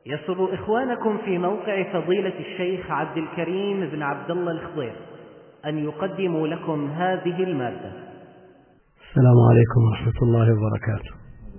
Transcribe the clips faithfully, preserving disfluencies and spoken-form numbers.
يسر إخوانكم في موقع فضيلة الشيخ عبد الكريم بن عبد الله الخضير أن يقدموا لكم هذه المادة. السلام عليكم ورحمة الله وبركاته.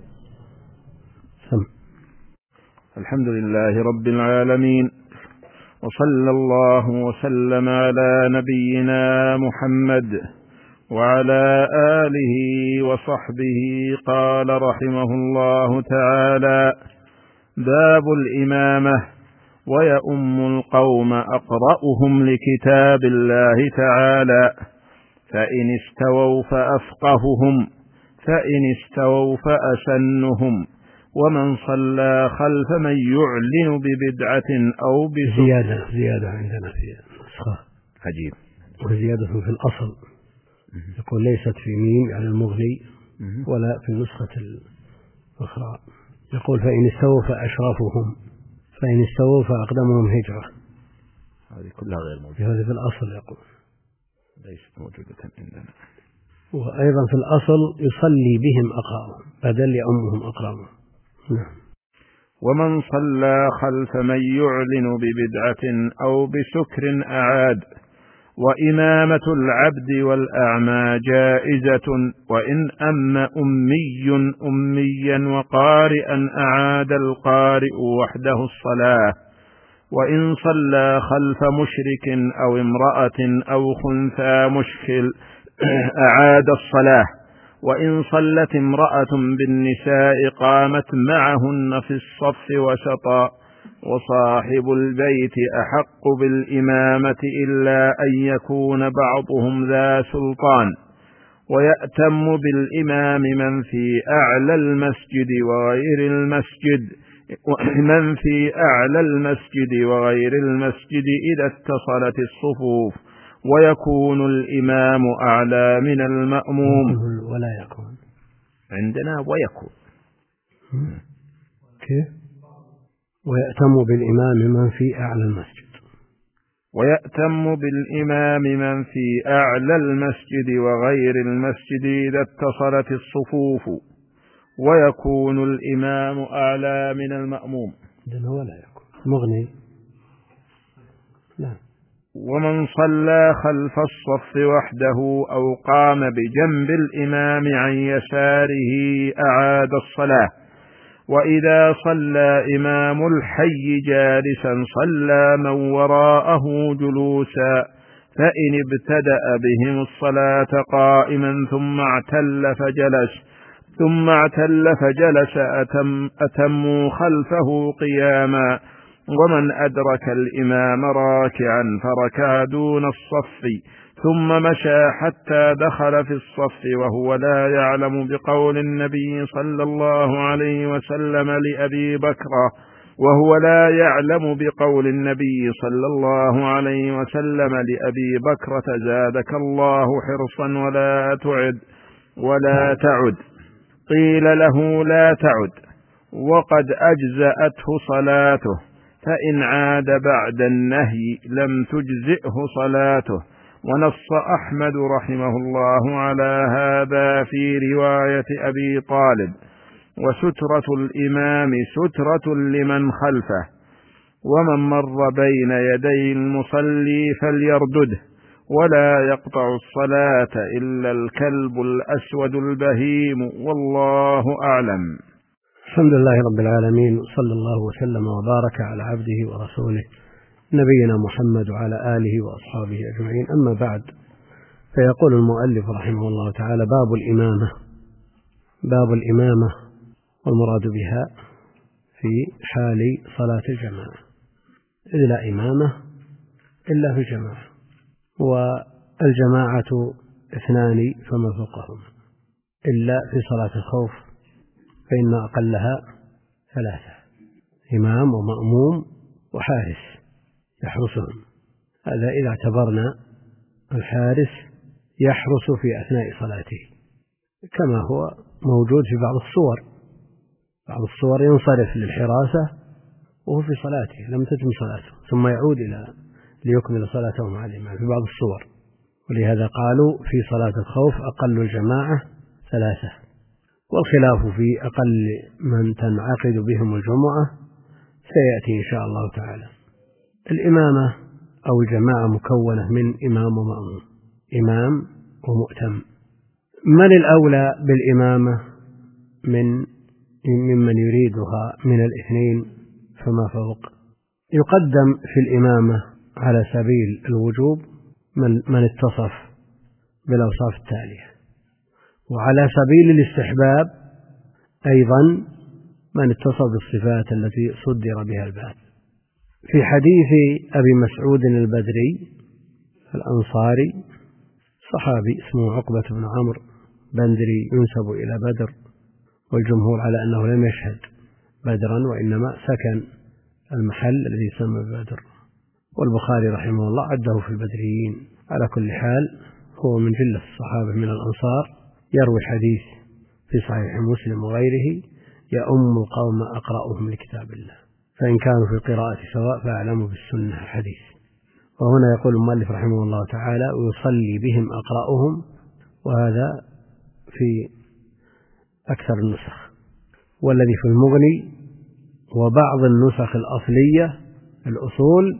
سم. الحمد لله رب العالمين، وصلى الله وسلم على نبينا محمد وعلى آله وصحبه. قال رحمه الله تعالى: باب الإمامة: ويؤم القوم أقرأهم لكتاب الله تعالى، فإن استووا فأفقههم، فإن استووا فأسنهم، ومن صلى خلف من يعلن ببدعة أو بسنة. زيادة زيادة عندنا في النسخة عجيب، وزيادة في الأصل يقول ليست في ميم يعني المغني، ولا في النسخة الأخرى يقول فإن استووا فأشرفهم، فإن استووا فأقدمهم هجرة. هذه كلها غير موجودة. هذه في الأصل يقول ليست موجودة عندنا. وأيضا في الأصل يصلي بهم أقرأهم بدل يأمهم أقرأهم. نعم. ومن صلى خلف من يعلن ببدعة أو بسكر أعاد، وإمامة العبد والأعمى جائزة، وإن أم أمي أميا وقارئا أعاد القارئ وحده الصلاة، وإن صلى خلف مشرك أو امرأة أو خنثى مشكل أعاد الصلاة، وإن صلت امرأة بالنساء قامت معهن في الصف وسطا، وصاحب البيت أحق بالإمامة إلا أن يكون بعضهم ذا سلطان، ويأتم بالإمام من في أعلى المسجد وغير المسجد من في أعلى المسجد وغير المسجد إذا اتصلت الصفوف، ويكون الإمام أعلى من المأموم. ولا يكون عندنا ويكون كيف؟ ويأتم بالإمام من في أعلى المسجد، ويأتم بالإمام من في أعلى المسجد وغير المسجد إذا اتصلت الصفوف، ويكون الإمام أعلى من المأموم. ولا يكون مغني. لا. ومن صلى خلف الصف وحده أو قام بجنب الإمام عن يساره أعاد الصلاة، وإذا صلى إمام الحي جالسا صلى من وراءه جلوسا، فإن ابتدأ بهم الصلاة قائما ثم اعتل فجلس ثم اعتل فجلس أتم أتموا خلفه قياما، ومن أدرك الإمام راكعا فركع دون الصف ثم مشى حتى دخل في الصف وهو لا يعلم بقول النبي صلى الله عليه وسلم لأبي بكر وهو لا يعلم بقول النبي صلى الله عليه وسلم لأبي بكرة زادك الله حرصا ولا تعد ولا تعد، قيل له لا تعد وقد أجزأته صلاته، فإن عاد بعد النهي لم تجزئه صلاته. ونص أحمد رحمه الله على هذا في رواية أبي طالب: وسترة الإمام سترة لمن خلفه، ومن مر بين يدي المصلي فليردده، ولا يقطع الصلاة إلا الكلب الأسود البهيم، والله أعلم. الحمد لله رب العالمين، صلى الله وسلم وبارك على عبده ورسوله نبينا محمد وعلى آله وأصحابه أجمعين. أما بعد، فيقول المؤلف رحمه الله تعالى: باب الإمامة. باب الإمامة والمراد بها في حال صلاة الجماعة، إذ لا إمامة إلا في الجماعة، والجماعة اثنان فما فوقهم، إلا في صلاة الخوف فإن أقلها ثلاثة: إمام ومأموم وحارس يحرسهم. هذا إذا اعتبرنا الحارس يحرس في أثناء صلاته، كما هو موجود في بعض الصور. بعض الصور ينصرف للحراسة وهو في صلاته لم تتم صلاته، ثم يعود إلى ليكمل صلاته مع الإمام في بعض الصور. ولهذا قالوا في صلاة الخوف أقل الجماعة ثلاثة، والخلاف في أقل من تنعقد بهم الجمعة سيأتي إن شاء الله تعالى. الإمامة أو الجماعة مكونة من إمام ومأموم، إمام ومؤتم. من الأولى بالإمامة من ممن يريدها من الاثنين فما فوق؟ يقدم في الإمامة على سبيل الوجوب من, من اتصف بالأوصاف التالية، وعلى سبيل الاستحباب أيضا من اتصف بالصفات التي صدر بها الباب. في حديث أبي مسعود البدري الأنصاري صحابي اسمه عقبة بن عمرو بندري ينسب إلى بدر، والجمهور على أنه لم يشهد بدرا وإنما سكن المحل الذي يسمى بدر، والبخاري رحمه الله عده في البدريين. على كل حال هو من جلة الصحابة من الأنصار، يروي الحديث في صحيح مسلم وغيره: يؤم القوم أقرأهم لكتاب الله، فإن كانوا في القراءة سواء فأعلموا بالسنة الحديث. وهنا يقول المؤلف رحمه الله تعالى: ويصلي بهم أقرأهم، وهذا في أكثر النسخ، والذي في المغني وبعض النسخ الأصلية الأصول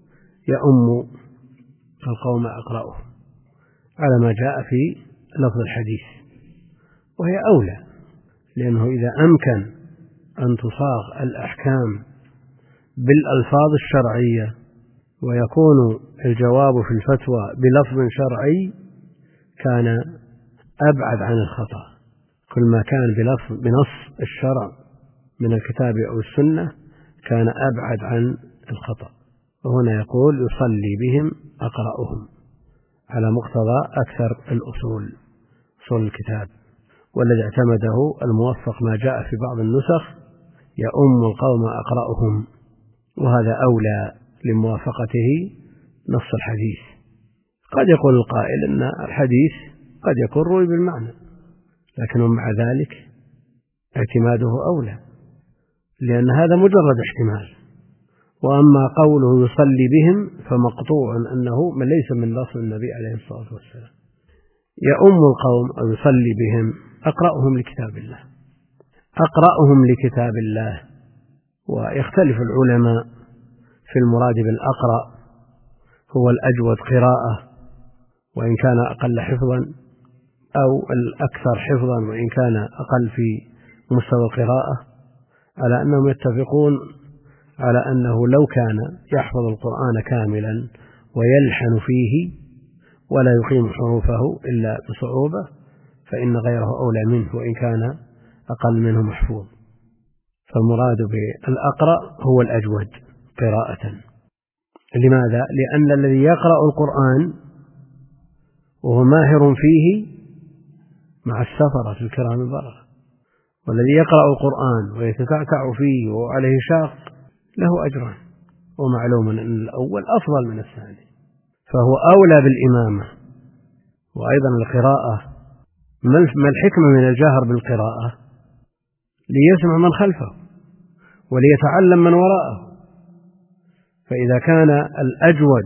يؤم القوم أقرأهم، على ما جاء في لفظ الحديث، وهي أولى، لأنه إذا أمكن أن تصاغ الأحكام بالألفاظ الشرعية ويكون الجواب في الفتوى بلفظ شرعي كان أبعد عن الخطأ. كل ما كان بلفظ بنص الشرع من الكتاب أو السنة كان أبعد عن الخطأ. وهنا يقول: يصلي بهم أقرأهم، على مقتضى أكثر الأصول أصول الكتاب، والذي اعتمده الموفق ما جاء في بعض النسخ: يؤم القوم أقرأهم، وهذا أولى لموافقته نص الحديث. قد يقول القائل أن الحديث قد يكون روي بالمعنى، لكنه مع ذلك اعتماده أولى، لأن هذا مجرد احتمال. وأما قوله يصلي بهم فمقطوع أنه من ليس من لفظ النبي عليه الصلاة والسلام. يؤم القوم أو يصلي بهم أقرأهم لكتاب الله، أقرأهم لكتاب الله. ويختلف العلماء في المراد بالأقرأ، هو الأجود قراءة وإن كان أقل حفظا، أو الأكثر حفظا وإن كان أقل في مستوى القراءة، على أنهم يتفقون على أنه لو كان يحفظ القرآن كاملا ويلحن فيه ولا يقيم حروفه إلا بصعوبة فإن غيره أولى منه وإن كان أقل منه محفوظ. فالمراد بالأقرأ هو الأجود قراءة. لماذا؟ لأن الذي يقرأ القرآن وهو ماهر فيه مع السفرة الكرام البررة، والذي يقرأ القرآن ويتتعتع فيه وعليه شاق له أجران، ومعلوم أن الأول أفضل من الثاني، فهو أولى بالإمامة. وأيضا القراءة، ما الحكمة من الجهر بالقراءة؟ ليسمع من خلفه وليتعلم من وراءه. فإذا كان الأجود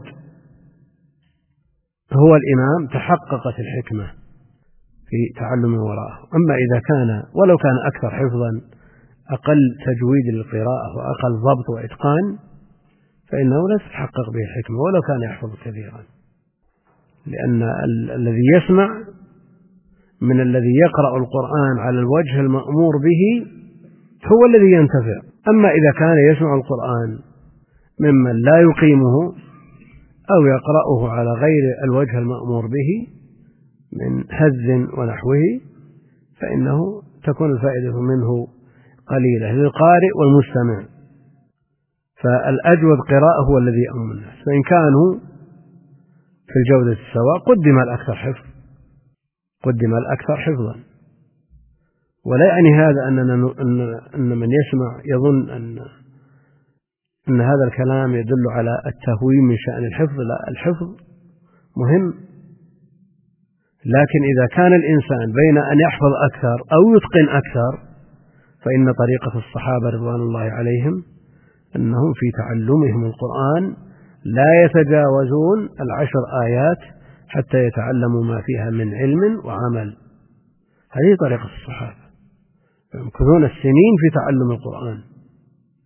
هو الإمام تحققت الحكمة في تعلم وراءه. أما إذا كان ولو كان أكثر حفظا أقل تجويد للقراءة وأقل ضبط وإتقان فإنه لا تتحقق به الحكمة ولو كان يحفظ كثيرا، لأن ال- الذي يسمع من الذي يقرأ القرآن على الوجه المأمور به هو الذي ينتفع. أما إذا كان يسمع القرآن ممن لا يقيمه أو يقرأه على غير الوجه المأمور به من هز ونحوه فإنه تكون الفائدة منه قليلة للقارئ والمستمع. فالأجود قراءة هو الذي يؤم الناس، فإن كانوا في الجودة السواء قدم الأكثر حفظ قدم الأكثر حفظا. ولا يعني هذا أننا أن من يسمع يظن أن أن هذا الكلام يدل على التهوين من شأن الحفظ. لا، الحفظ مهم، لكن إذا كان الإنسان بين أن يحفظ أكثر أو يتقن أكثر فإن طريقة الصحابة رضوان الله عليهم أنهم في تعلمهم القرآن لا يتجاوزون العشر آيات حتى يتعلموا ما فيها من علم وعمل. هذه طريقة الصحابة، يمكثون السنين في تعلم القرآن.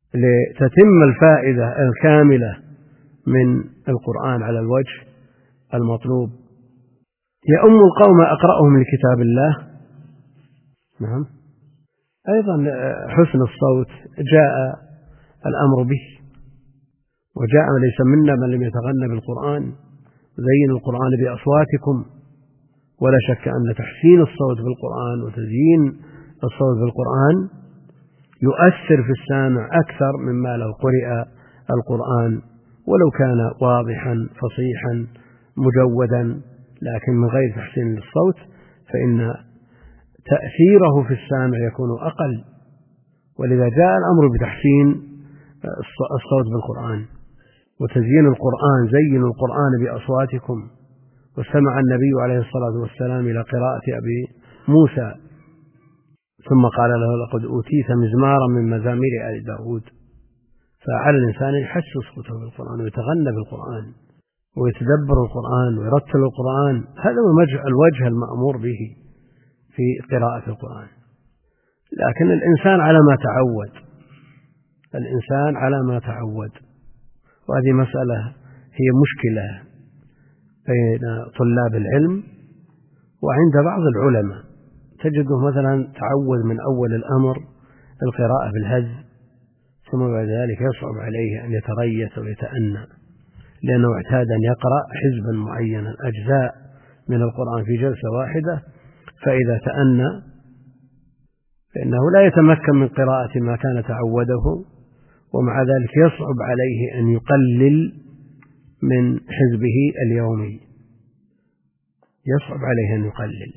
لتتم الفائدة الكاملة من القرآن على الوجه المطلوب. يؤم القوم أقرأهم لكتاب الله. نعم. أيضا حسن الصوت جاء الأمر به، وجاء ليس منا من لم يتغنى بالقرآن، زينوا القرآن بأصواتكم. ولا شك أن تحسين الصوت بالقرآن وتزيين الصوت بالقرآن يؤثر في السامع أكثر مما لو قرئ القرآن ولو كان واضحا فصيحا مجودا، لكن من غير تحسين للصوت فإن تأثيره في السامع يكون أقل. ولذا جاء الأمر بتحسين الصوت بالقرآن وتزيين القرآن. زينوا القرآن بأصواتكم. واستمع النبي عليه الصلاة والسلام إلى قراءة أبي موسى ثم قال له: لقد أوتيت مزمارا من مزامير آل داود. فعلى الإنسان يحسن صوته بالقرآن ويتغنى بالقرآن ويتدبر القرآن ويرتل القرآن. هذا هو الوجه المأمور به في قراءة القرآن. لكن الإنسان على ما تعود، الإنسان على ما تعود وهذه مسألة هي مشكلة بين طلاب العلم وعند بعض العلماء. تجده مثلا تعود من أول الأمر القراءة بالهز، ثم بعد ذلك يصعب عليه أن يتريث ويتأنى، لأنه اعتاد أن يقرأ حزبا معينا أجزاء من القرآن في جلسة واحدة، فإذا تأنى فإنه لا يتمكن من قراءة ما كان تعوده، ومع ذلك يصعب عليه أن يقلل من حزبه اليومي، يصعب عليه أن يقلل،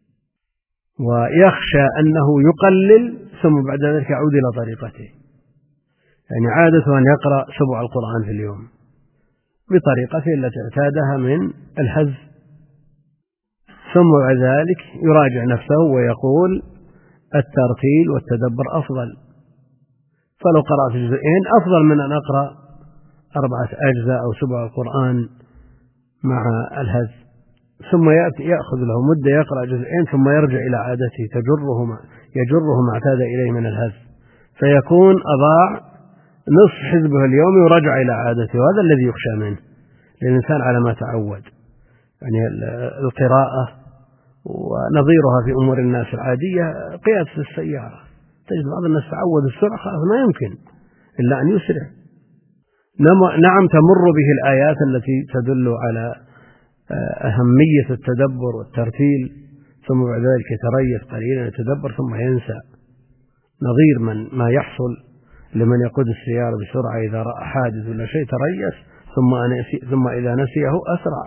ويخشى أنه يقلل ثم بعد ذلك يعود إلى طريقته. يعني عادته أن يقرأ سبع القرآن في اليوم بطريقته التي اعتادها من الهز، ثم بعد ذلك يراجع نفسه ويقول الترتيل والتدبر أفضل، فلو قرأت جزئين أفضل من أن أقرأ أربعة أجزاء أو سبع القرآن مع الهز. ثم يأخذ له مدة يقرأ جزئين ثم يرجع إلى عادته تجره ما يجره ما اعتاد إليه من الهز، فيكون أضاع نصف حزبه اليومي ورجع إلى عادته. وهذا الذي يخشى منه للإنسان على ما تعود. يعني القراءة ونظيرها في أمور الناس العادية قيادة السيارة، تجد بعض الناس تعود السرعة خلاص ما يمكن إلا أن يسرع. نعم تمر به الآيات التي تدل على أهمية التدبر والترتيل، ثم بعد ذلك يتريث قليلا يتدبر ثم ينسى، نظير من ما يحصل لمن يقود السيارة بسرعة إذا رأى حادث ولا شيء تريث ثم ثم إذا نسيه أسرع.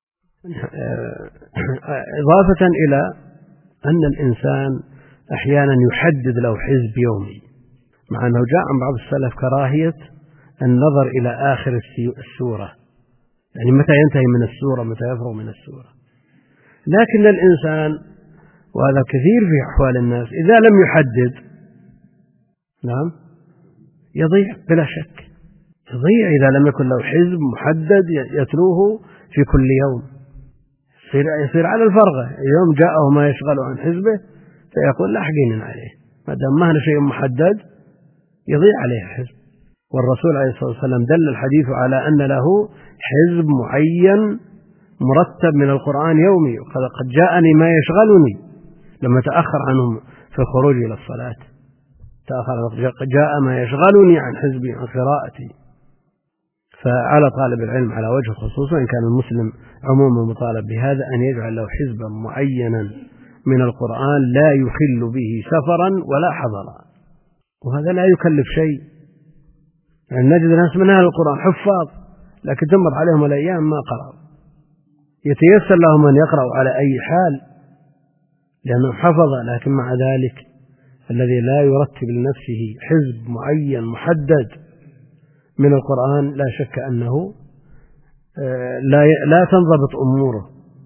إضافة إلى أن الإنسان أحيانا يحدد له حزب يومي، مع أنه جاء عن بعض السلف كراهية النظر إلى آخر السورة، يعني متى ينتهي من السورة متى يفرغ من السورة. لكن الإنسان وهذا كثير في أحوال الناس إذا لم يحدد نعم يضيع بلا شك، يضيع إذا لم يكن له حزب محدد يتلوه في كل يوم، يصير, يصير على الفرغة. يوم جاءه ما يشغل عن حزبه فيقول لا حقين عليه، ما دام ما هنا شيء محدد يضيع عليه حزب. والرسول عليه الصلاة والسلام دل الحديث على أن له حزب معين مرتب من القرآن يومي، قد جاءني ما يشغلني لما تأخر عنهم في الخروج إلى الصلاة، تأخر قد جاء ما يشغلني عن حزبي عن قراءتي. فعلى طالب العلم على وجه الخصوص إن كان المسلم عموما مطالب بهذا أن يجعل له حزبا معينا من القرآن لا يخل به سفرا ولا حضرا، وهذا لا يكلف شيء. يعني نجد ناس من أهل القرآن حفاظ لكن تمر عليهم الأيام ما قرأوا، يتيسر لهم أن يقرأوا على أي حال لأنه حفظ، لكن مع ذلك الذي لا يرتب لنفسه حزب معين محدد من القرآن لا شك أنه لا لا تنضبط أموره.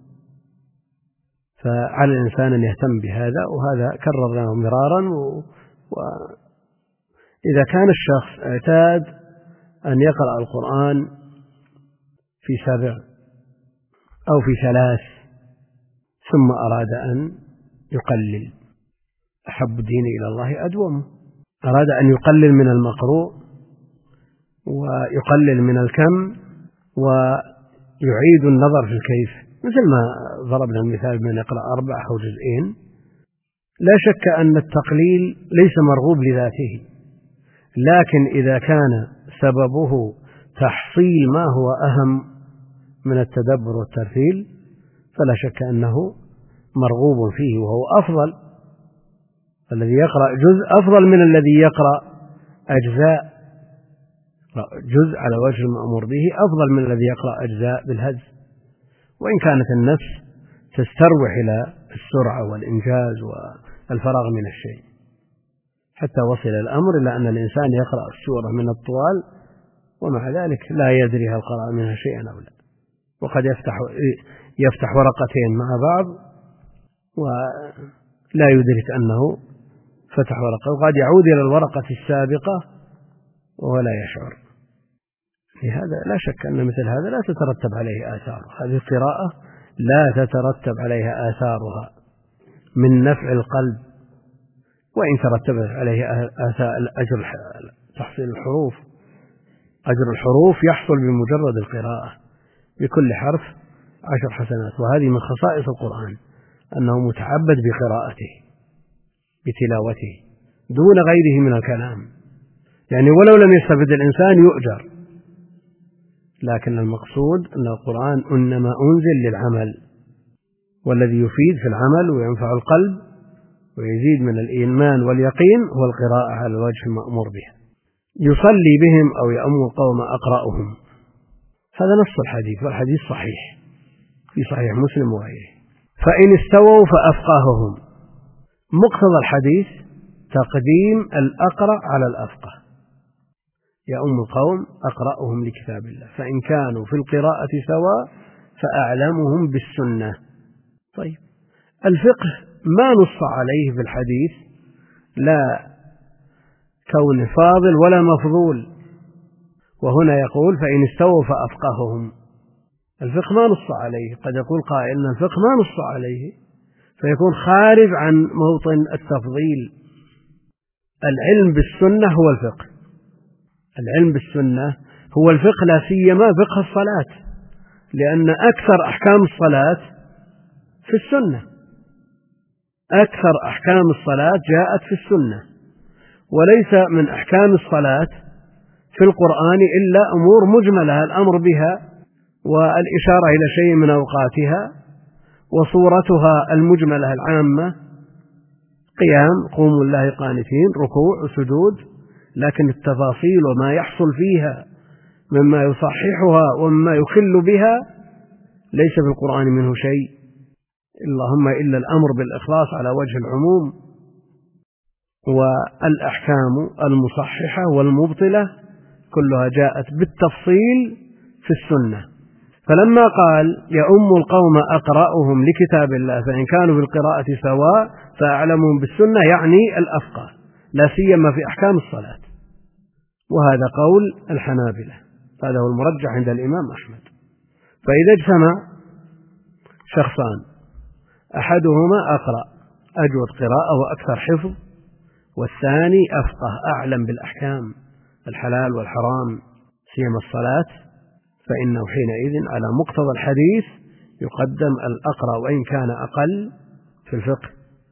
فعلى الإنسان أن يهتم بهذا، وهذا كررناه مرارا. وإذا كان الشخص اعتاد أن يقرأ القرآن في سبع أو في ثلاث ثم أراد أن يقلل، أحب الدين إلى الله أدومه، أراد أن يقلل من المقروء ويقلل من الكم ويعيد النظر في الكيف، مثل ما ضربنا المثال من يقرأ أربع أو جزئين. لا شك أن التقليل ليس مرغوب لذاته، لكن إذا كان سببه تحصيل ما هو أهم من التدبر والترتيل فلا شك أنه مرغوب فيه وهو أفضل. الذي يقرأ جزء أفضل من الذي يقرأ أجزاء. جزء على وجه المأمور به أفضل من الذي يقرأ أجزاء بالهز، وإن كانت النفس تستروح إلى السرعة والإنجاز والفراغ من الشيء، حتى وصل الأمر إلى أن الإنسان يقرأ السورة من الطوال ومع ذلك لا يدري هل قرأ منها شيئا أو لا، وقد يفتح يفتح ورقتين مع بعض ولا يدرك أنه فتح ورقة، وقد يعود إلى الورقة السابقة ولا يشعر. لهذا لا شك أن مثل هذا لا تترتب عليه آثار. هذه القراءة لا تترتب عليها آثارها من نفع القلب، وإن ترتبت عليه آثار أجر تحصيل الحروف. أجر الحروف يحصل بمجرد القراءة، بكل حرف عشر حسنات. وهذه من خصائص القرآن أنه متعبد بقراءته بتلاوته دون غيره من الكلام، يعني ولو لم يستفد الإنسان يؤجر، لكن المقصود أن القرآن إنما أنزل للعمل، والذي يفيد في العمل وينفع القلب ويزيد من الإيمان واليقين هو القراءة على الوجه المأمور به. يصلي بهم أو يأم القوم أقرأهم، هذا نص الحديث، والحديث صحيح في صحيح مسلم وغيره. فإن استووا فأفقههم، مقتضى الحديث تقديم الأقرأ على الأفقه. يأم القوم أقرأهم لكتاب الله، فإن كانوا في القراءة سواء فأعلمهم بالسنة. طيب، الفقه ما نص عليه في الحديث، لا كون فاضل ولا مفضول، وهنا يقول فإن استووا فأفقههم. الفقه ما نص عليه، قد يقول قائل أن الفقه ما نص عليه فيكون خارج عن موطن التفضيل. العلم بالسنة هو الفقه، العلم بالسنة هو الفقه، لا سيما فقه الصلاة، لأن أكثر أحكام الصلاة في السنة، أكثر أحكام الصلاة جاءت في السنة، وليس من أحكام الصلاة في القرآن إلا أمور مجملة الأمر بها والإشارة إلى شيء من أوقاتها وصورتها المجملة العامة، قيام، قوموا لله قانتين، ركوع وسجود، لكن التفاصيل وما يحصل فيها مما يصححها ومما يخل بها ليس في القرآن منه شيء، اللهم إلا الأمر بالإخلاص على وجه العموم، والأحكام المصححة والمبطلة كلها جاءت بالتفصيل في السنة. فلما قال يؤم القوم أقرأهم لكتاب الله فإن كانوا في القراءة سواء فأعلمهم بالسنة، يعني الأفقه، لا سيما في أحكام الصلاة. وهذا قول الحنابلة، هذا هو المرجح عند الإمام أحمد. فإذا اجتمع شخصان أحدهما أقرأ أجود قراءة وأكثر حفظ، والثاني أفقه أعلم بالأحكام الحلال والحرام سيما الصلاة، فإنه حينئذ على مقتضى الحديث يقدم الأقرأ وإن كان أقل في الفقه.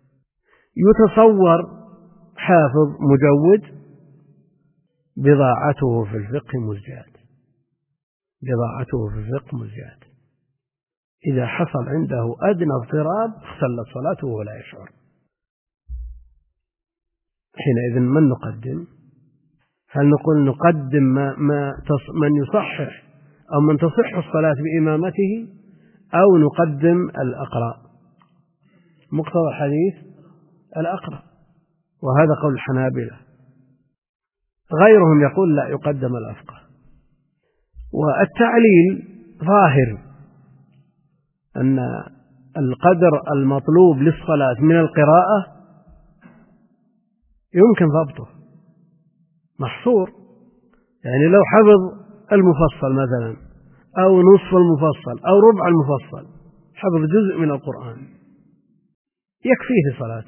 يتصور حافظ مجود بضاعته في الفقه مزجاة، بضاعته في الفقه مزجاة، إذا حصل عنده أدنى اضطراب اختلت صلاته ولا يشعر. حينئذ من نقدم؟ هل نقول نقدم ما ما من يصحح أو من تصح الصلاة بإمامته، أو نقدم الأقرأ؟ مقتضى الحديث الأقرأ، وهذا قول الحنابلة. غيرهم يقول لا، يقدم الأفقه. والتعليل ظاهر أن القدر المطلوب للصلاة من القراءة يمكن ضبطه، محصور، يعني لو حفظ المفصل مثلا أو نصف المفصل أو ربع المفصل، حفظ جزء من القرآن يكفيه صلاة،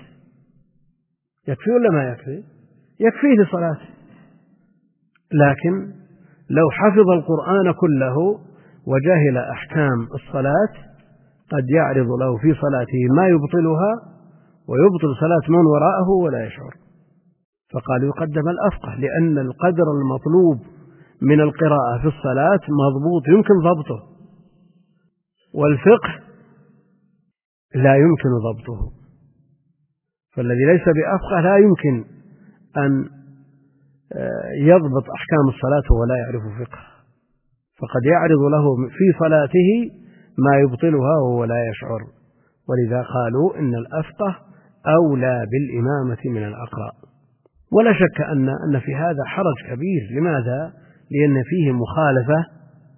يكفي ولا ما يكفي؟ يكفيه صلاة. لكن لو حفظ القرآن كله وجهل أحكام الصلاة قد يعرض له في صلاته ما يبطلها ويبطل صلاة من وراءه ولا يشعر. فقال يقدم الأفقه، لأن القدر المطلوب من القراءة في الصلاة مضبوط يمكن ضبطه، والفقه لا يمكن ضبطه. فالذي ليس بأفقه لا يمكن أن يضبط أحكام الصلاة ولا يعرف فقه، فقد يعرض له في صلاته ما يبطلها وهو لا يشعر. ولذا قالوا إن الأفقه أولى بالإمامة من الأقرأ. ولا شك أن أن في هذا حرج كبير. لماذا؟ لأن فيه مخالفة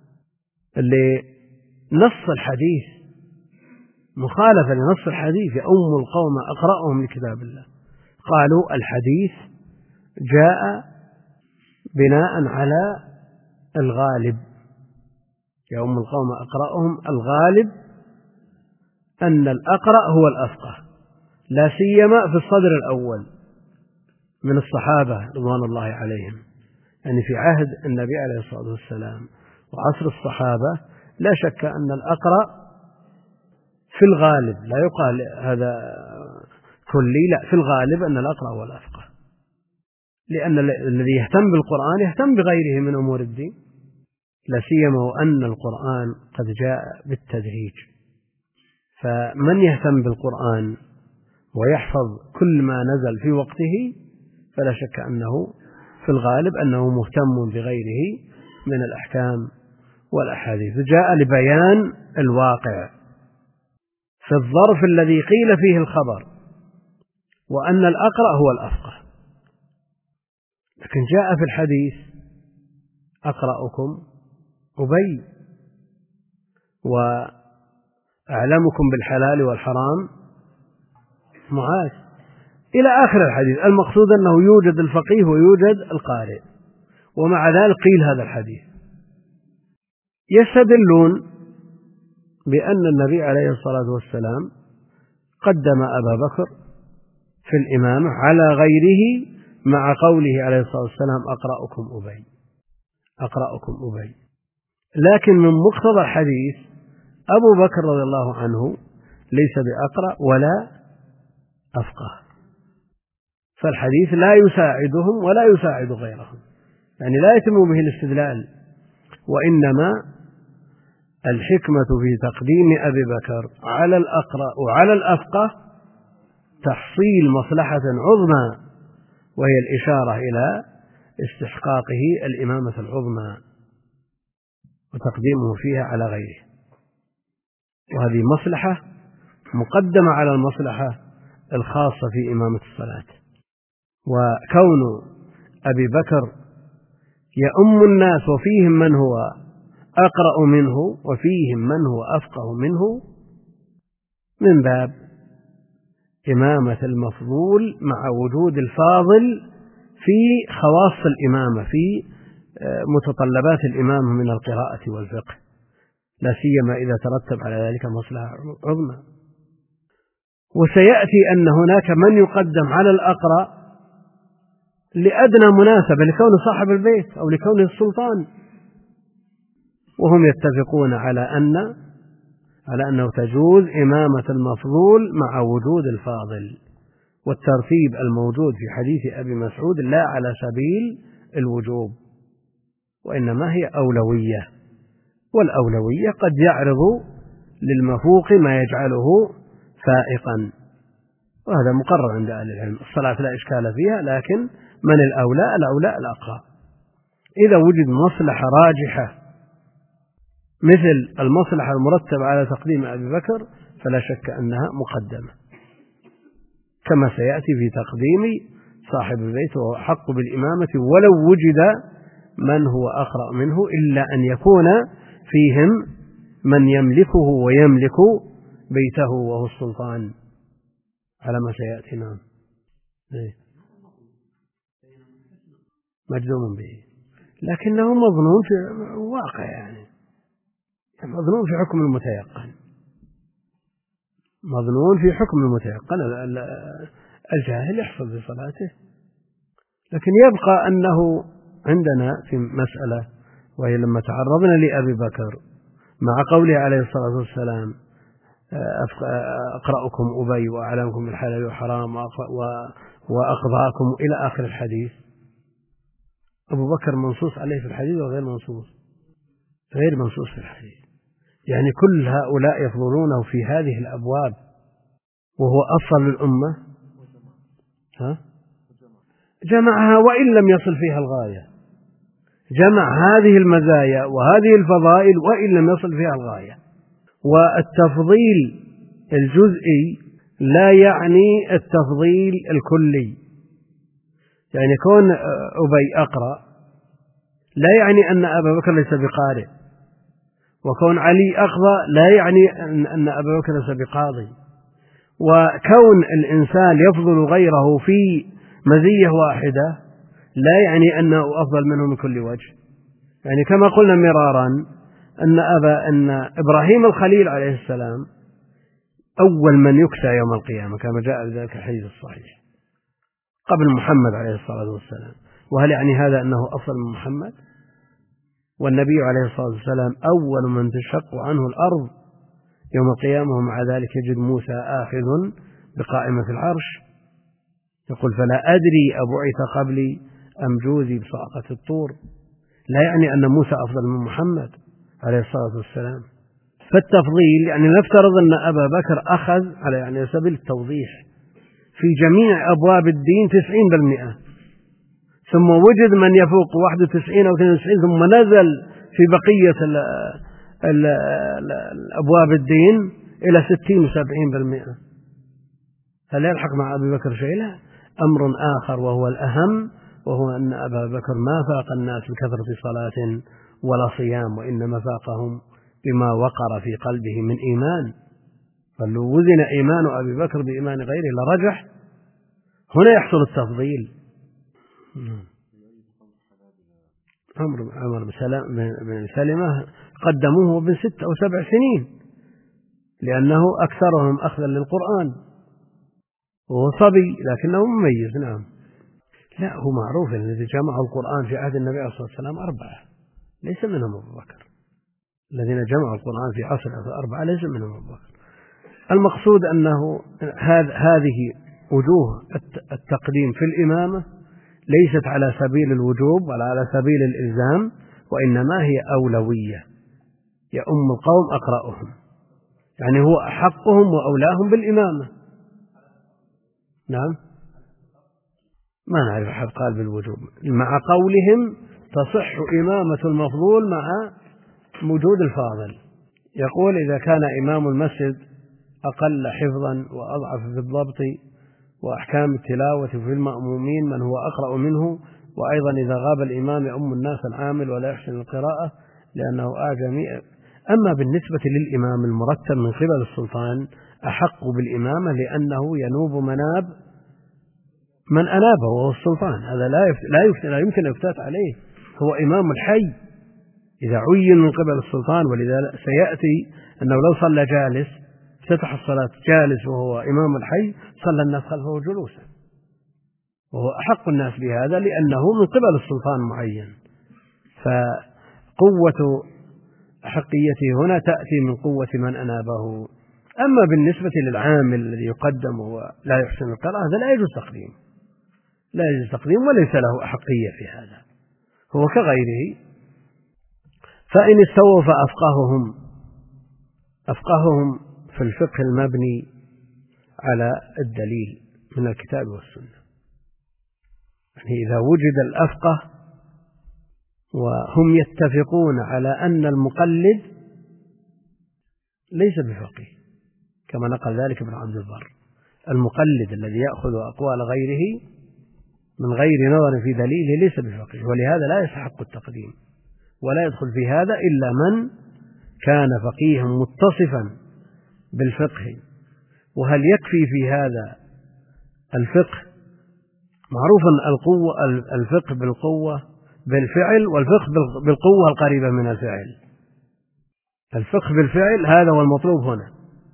لنص الحديث، مخالفة لنص الحديث: يؤم القوم أقرأهم لكتاب الله. قالوا الحديث جاء بناء على الغالب، يؤم القوم أقرأهم، الغالب أن الأقرأ هو الأفقه، لا سيما في الصدر الأول من الصحابة رضوان الله عليهم، يعني في عهد النبي عليه الصلاة والسلام وعصر الصحابة لا شك أن الأقرأ في الغالب، لا يقال هذا كلي، لا، في الغالب أن الأقرأ هو الأفقه، لأن الذي يهتم بالقرآن يهتم بغيره من أمور الدين، لا سيما وأن القرآن قد جاء بالتدريج. فمن يهتم بالقرآن ويحفظ كل ما نزل في وقته فلا شك أنه في الغالب أنه مهتم بغيره من الأحكام والأحاديث. جاء لبيان الواقع في الظرف الذي قيل فيه الخبر، وأن الأقرأ هو الأفقه. لكن جاء في الحديث: أقرأكم أبي، وأعلمكم بالحلال والحرام معاذ، إلى آخر الحديث. المقصود أنه يوجد الفقيه ويوجد القارئ، ومع ذلك قيل هذا الحديث. يستدلون بأن النبي عليه الصلاة والسلام قدم أبا بكر في الإمامة على غيره، مع قوله عليه الصلاة والسلام: أقرأكم أبي، أقرأكم أبي. لكن من مقتضى الحديث أبو بكر رضي الله عنه ليس بأقرأ ولا أفقه، فالحديث لا يساعدهم ولا يساعد غيرهم، يعني لا يتم به الاستدلال. وإنما الحكمة في تقديم أبي بكر على الأقرأ وعلى الأفقه تحصيل مصلحة عظمى، وهي الإشارة إلى استحقاقه الإمامة العظمى وتقديمه فيها على غيره، وهذه مصلحة مقدمة على المصلحة الخاصة في إمامة الصلاة. وكون أبي بكر يؤم الناس وفيهم من هو أقرأ منه وفيهم من هو أفقه منه من باب إمامة المفضول مع وجود الفاضل في خواص الإمامة، في متطلبات الإمامة من القراءة والفقه، لا سيما إذا ترتب على ذلك مصلحة عظمى. وسيأتي أن هناك من يقدم على الأقرأ لأدنى مناسبة، لكون صاحب البيت أو لكونه السلطان، وهم يتفقون على أن على أنه تجوز إمامة المفضول مع وجود الفاضل، والترتيب الموجود في حديث أبي مسعود لا على سبيل الوجوب، وإنما هي أولوية، والأولوية قد يعرض للمفوق ما يجعله فائقا، وهذا مقرر عند أهل العلم. الصلاة لا إشكال فيها، لكن من الأولى؟ الأولى الأقرأ. إذا وجد مصلحة راجحة مثل المصلحة المرتبة على تقديم أبي بكر فلا شك أنها مقدمة، كما سيأتي في تقديم صاحب البيت وهو أحق بالإمامة ولو وجد من هو أقرأ منه، إلا أن يكون فيهم من يملكه ويملك بيته وهو السلطان، على ما سيأتي. نعم، مجزوم به، لكنه مظنون في واقع، يعني مظنون في حكم المتيقن، مظنون في حكم المتيقن. الجاهل يحفظ بصلاته، لكن يبقى أنه عندنا في مسألة وهي لما تعرضنا لأبي بكر مع قوله عليه الصلاة والسلام أقرأكم أبي وأعلمكم بالحلال والحرام وأقضاكم إلى آخر الحديث، أبو بكر منصوص عليه في الحديث وغير منصوص غير منصوص في الحديث، يعني كل هؤلاء يفضلونه في هذه الأبواب وهو أفضل الأمة، ها؟ جمعها وإن لم يصل فيها الغاية، جمع هذه المزايا وهذه الفضائل وإن لم يصل فيها الغاية. والتفضيل الجزئي لا يعني التفضيل الكلي، يعني كون أبي أقرأ لا يعني أن أبا بكر ليس بقارئ، وكون علي أقضى لا يعني أن أبا بكر ليس بقاضي، وكون الإنسان يفضل غيره في مزية واحدة لا يعني أنه أفضل منه من كل وجه. يعني كما قلنا مرارا أن أبا أن إبراهيم الخليل عليه السلام أول من يكسى يوم القيامة كما جاء ذلك الحديث الصحيح قبل محمد عليه الصلاة والسلام. وهل يعني هذا أنه أفضل من محمد؟ والنبي عليه الصلاة والسلام أول من تشق عنه الأرض يوم القيامة، ومع ذلك يجد موسى آخذ بقائمة العرش، يقول فلا أدري أبعث قبلي أم جوزي بصاقة الطور. لا يعني أن موسى أفضل من محمد عليه الصلاة والسلام. فالتفضيل يعني نفترض أن أبا بكر أخذ على يعني سبيل التوضيح في جميع أبواب الدين تسعين بالمئة، ثم وجد من يفوق واحد وتسعين أو اثنين وتسعين، ثم نزل في بقية ال ال ال الأبواب الدين إلى ستين وسبعين بالمئة. هل يلحق مع أبي بكر شيء؟ لا. أمر آخر وهو الأهم، وهو أن أبا بكر ما فاق الناس بكثرة صلاة ولا صيام، وإنما فاقهم بما وقر في قلبه من إيمان. فلو وزن إيمان أبي بكر بإيمان غيره لرجح. هنا يحصل التفضيل. عمر عمر بن سلمة قدموه ابن ست أو سبع سنين لأنه أكثرهم أخذا للقرآن، وهو صبي لكنه مميز. نعم. لا، هو معروف أن الذي جمعوا القرآن في عهد النبي عليه الصلاة والسلام أربعة، ليس منهم أبو بكر. الذين جمعوا القرآن في عصر أربعة ليس منهم أبو بكر. المقصود أنه هذه وجوه التقديم في الإمامة ليست على سبيل الوجوب ولا على سبيل الإلزام، وإنما هي أولوية. يؤم القوم أقرأهم، يعني هو أحقهم وأولاهم بالإمامة. نعم، ما نعرف أحد قال بالوجوب، مع قولهم تصح إمامة المفضول مع وجود الفاضل. يقول إذا كان إمام المسجد أقل حفظا وأضعف في الضبط وأحكام التلاوة في المأمومين من هو أقرأ منه، وأيضا إذا غاب الإمام يؤم الناس العامل ولا يحسن القراءة لأنه أعجمي. أما بالنسبة للإمام المرتب من قبل السلطان أحق بالإمامة لأنه ينوب مناب من أنابه وهو السلطان. هذا لا يفت... لا, يفت... لا يمكن يفتات عليه، هو إمام الحي إذا عين من قبل السلطان. ولذا سيأتي أنه لو صلى جالس افتتح الصلاة جالس وهو إمام الحي صلى الناس خلفه جلوسا، وهو أحق الناس بهذا لأنه من قبل السلطان معين. فقوة أحقيته هنا تأتي من قوة من أنابه. أما بالنسبة للعامل الذي يقدم ولا يحسن القراءة هذا لا يجوز تقديم، لا يجوز تقديم وليس له أحقية في هذا، هو كغيره. فإن استووا فأفقههم أفقههم في الفقه المبني على الدليل من الكتاب والسنة. يعني إذا وجد الأفقه وهم يتفقون على أن المقلد ليس بفقيه كما نقل ذلك ابن عبد البر، المقلد الذي يأخذ أقوال غيره من غير نظر في دليله ليس بفقيه، ولهذا لا يستحق التقديم، ولا يدخل في هذا إلا من كان فقيها متصفا بالفقه. وهل يكفي في هذا الفقه؟ معروف أن القوة الفقه بالقوة بالفعل، والفقه بالقوة القريبة من الفعل. الفقه بالفعل هذا هو المطلوب هنا.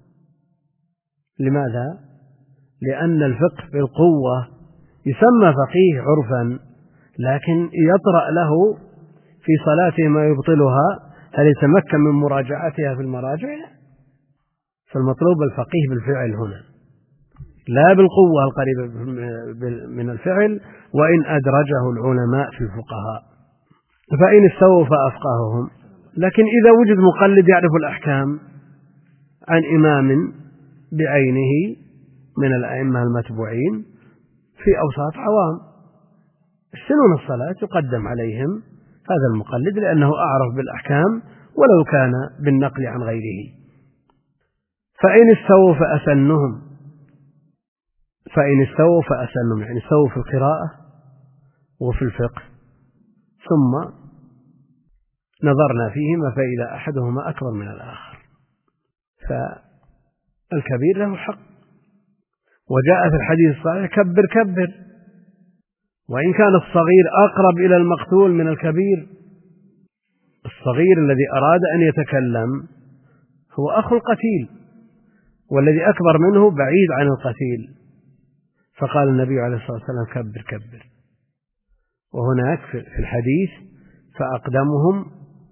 لماذا؟ لأن الفقه بالقوة يسمى فقيه عرفا، لكن يطرأ له في صلاته ما يبطلها هل يتمكن من مراجعتها في المراجع؟ فالمطلوب الفقيه بالفعل هنا، لا بالقوة القريبة من الفعل، وإن أدرجه العلماء في الفقهاء. فإن استووا فأفقههم. لكن إذا وجد مقلد يعرف الأحكام عن إمام بعينه من الأئمة المتبوعين في أوساط عوام يحسنون الصلاة، يقدم عليهم هذا المقلد لأنه أعرف بالأحكام ولو كان بالنقل عن غيره. فإن استووا فأسنهم، فإن استووا فأسنهم يعني استووا في القراءة وفي الفقه، ثم نظرنا فيهما فإذا أحدهما أكبر من الآخر، فالكبير له حق. وجاء في الحديث الصحيح كبر كبر، وإن كان الصغير أقرب إلى المقتول من الكبير. الصغير الذي أراد أن يتكلم هو أخو القتيل، والذي أكبر منه بعيد عن القتيل، فقال النبي عليه الصلاة والسلام كبر كبر. وهناك في الحديث فأقدمهم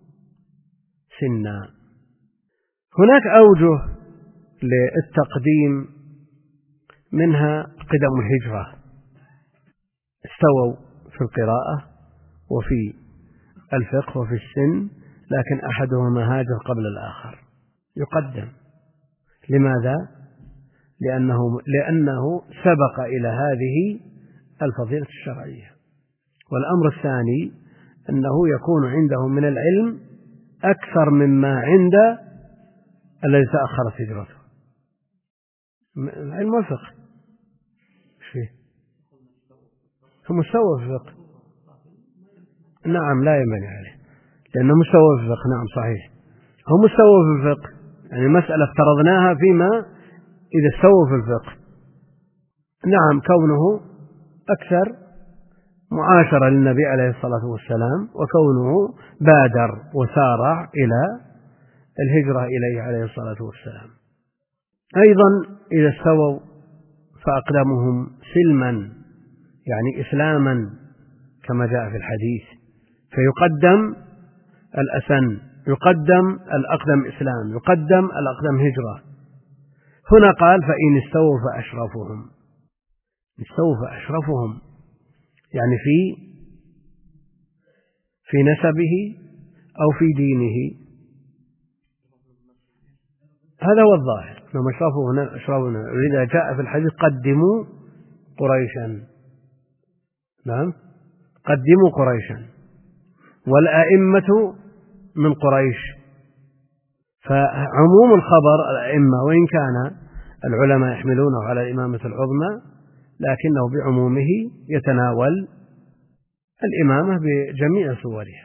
سنا. هناك أوجه للتقديم، منها قدم الهجرة، استووا في القراءة وفي الفقه وفي السن، لكن أحدهما هاجر قبل الآخر يقدم. لماذا؟ لأنه, لأنه سبق إلى هذه الفضيلة الشرعية. والأمر الثاني أنه يكون عنده من العلم أكثر مما عند الذي تأخرت هجرته. العلم والفقه فيه هو مستوى في الفقه، نعم لا ينبني عليه لأنه مستوى في الفقه، نعم صحيح هو مستوى في الفقه، يعني مسألة افترضناها فيما إذا استوى في الفقه. نعم كونه أكثر معاشرة للنبي عليه الصلاة والسلام، وكونه بادر وسارع إلى الهجرة إليه عليه الصلاة والسلام. أيضا إذا استووا فأقدمهم سلما يعني إسلاما كما جاء في الحديث، فيقدم الأسن، يقدم الأقدم إسلام، يقدم الأقدم هجرة. هنا قال فإن استووا فأشرفهم، استووا فأشرفهم يعني في في نسبه أو في دينه، هذا هو الظاهر. لما أشرفوا هنا أشرفوا هنا، وإذا جاء في الحديث قدموا قريشا، نعم قدموا قريشا، والأئمة من قريش. فعموم الخبر الأئمة، وإن كان العلماء يحملونه على الإمامة العظمى، لكنه بعمومه يتناول الإمامة بجميع صورها.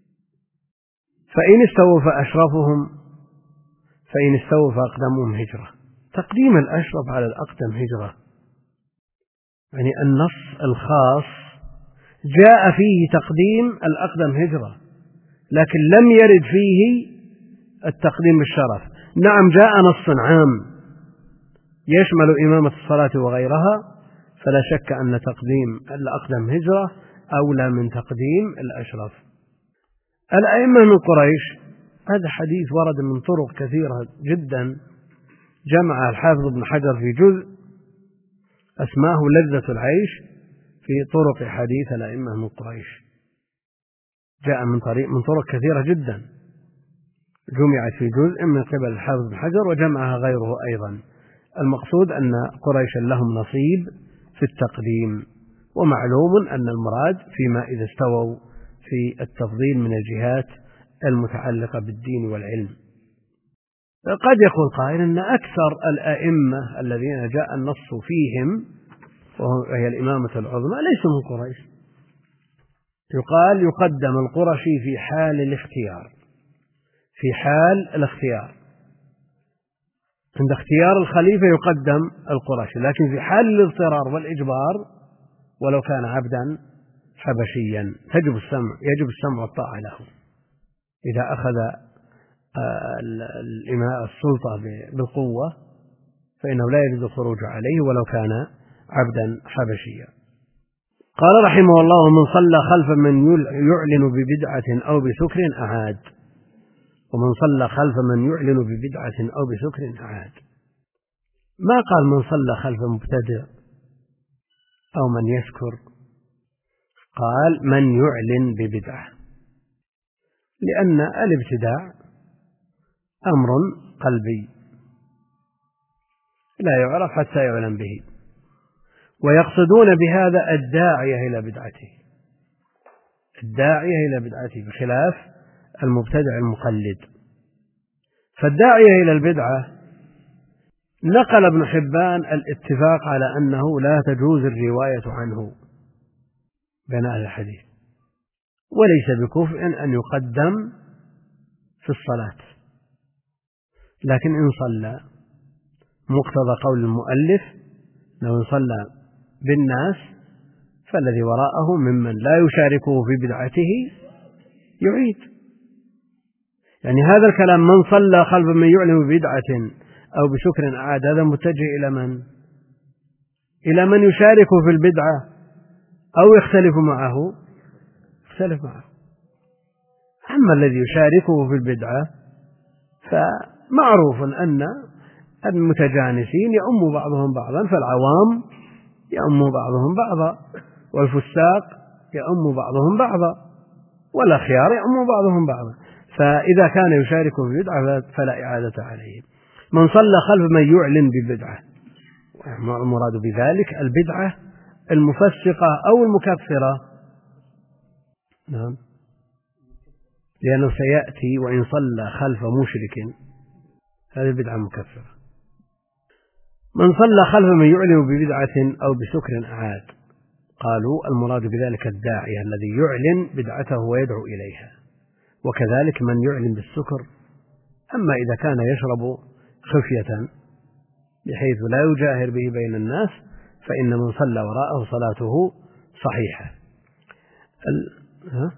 فإن استووا فأشرفهم، فإن استووا فأقدمهم هجرة. تقديم الأشرف على الأقدم هجرة، يعني النص الخاص جاء فيه تقديم الأقدم هجرة، لكن لم يرد فيه التقديم بالشرف. نعم جاء نص عام يشمل إمامة الصلاة وغيرها، فلا شك أن تقديم الأقدم هجرة أولى من تقديم الأشرف. الأئمة من قريش، هذا حديث ورد من طرق كثيرة جدا، جمع الحافظ ابن حجر في جزء أسماه لذة العيش في طرق حديث الأئمة من قريش، جاء من طريق من طرق كثيرة جدا، جمعت في جزء من قبل الحافظ ابن حجر وجمعها غيره أيضا. المقصود أن قريشا لهم نصيب في التقديم، ومعلوم أن المراد فيما إذا استووا في التفضيل من الجهات المتعلقة بالدين والعلم. قد يقول قائل أن أكثر الأئمة الذين جاء النص فيهم وهي الإمامة العظمى ليسوا من قريش. يقال يقدم القرشي في حال الاختيار، في حال الاختيار عند اختيار الخليفة يقدم القرشي، لكن في حال الاضطرار والإجبار ولو كان عبدا حبشيا تجب السمع يجب السمع والطاعة له. إذا أخذ الإماء السلطة بالقوة فإنه لا يجوز الخروج عليه ولو كان عبدا حبشيا. قال رحمه الله: ومن صلى خلف من يعلن ببدعة أو بسكر أعاد. ومن صلى خلف من يعلن ببدعة أو بسكر أعاد. ما قال من صلى خلف مبتدع أو من يسكر، قال من يعلن ببدعة، لأن الابتداع أمر قلبي لا يعرف حتى يعلن به، ويقصدون بهذا الداعية إلى بدعته، الداعية إلى بدعته بخلاف المبتدع المقلد. فالداعية إلى البدعة نقل ابن حبان الاتفاق على أنه لا تجوز الرواية عنه بين أهل الحديث، وليس بكفء أن يقدم في الصلاة، لكن إن صلى مقتضى قول المؤلف لو صلى بالناس فالذي وراءه ممن لا يشاركه في بدعته يعيد. يعني هذا الكلام من صلى خلف من يعلم ببدعة أو بسكر أعاد، هذا متجه إلى من؟ إلى من يشاركه في البدعة أو يختلف معه، يختلف معه. أما الذي يشاركه في البدعة فمعروف أن المتجانسين يؤم بعضهم بعضا، فالعوام يؤم بعضهم بعضا، والفساق يؤم بعضهم بعضا، والأخيار يؤم بعضهم بعضا. فإذا كان يشاركه في البدعة فلا إعادة عليه. من صلى خلف من يعلن ببدعة، المراد بذلك البدعة المفسقة أو المكفرة، نعم، لأنه سيأتي وإن صلى خلف مشرك، هذه بدعة مكفرة. من صلى خلف من يعلن ببدعة أو بسكر أعاد، قالوا المراد بذلك الداعية الذي يعلن بدعته ويدعو إليها، وكذلك من يعلن بالسكر. أما إذا كان يشرب خفية بحيث لا يجاهر به بين الناس فإن من صلى وراءه صلاته صحيحة. ال... ها؟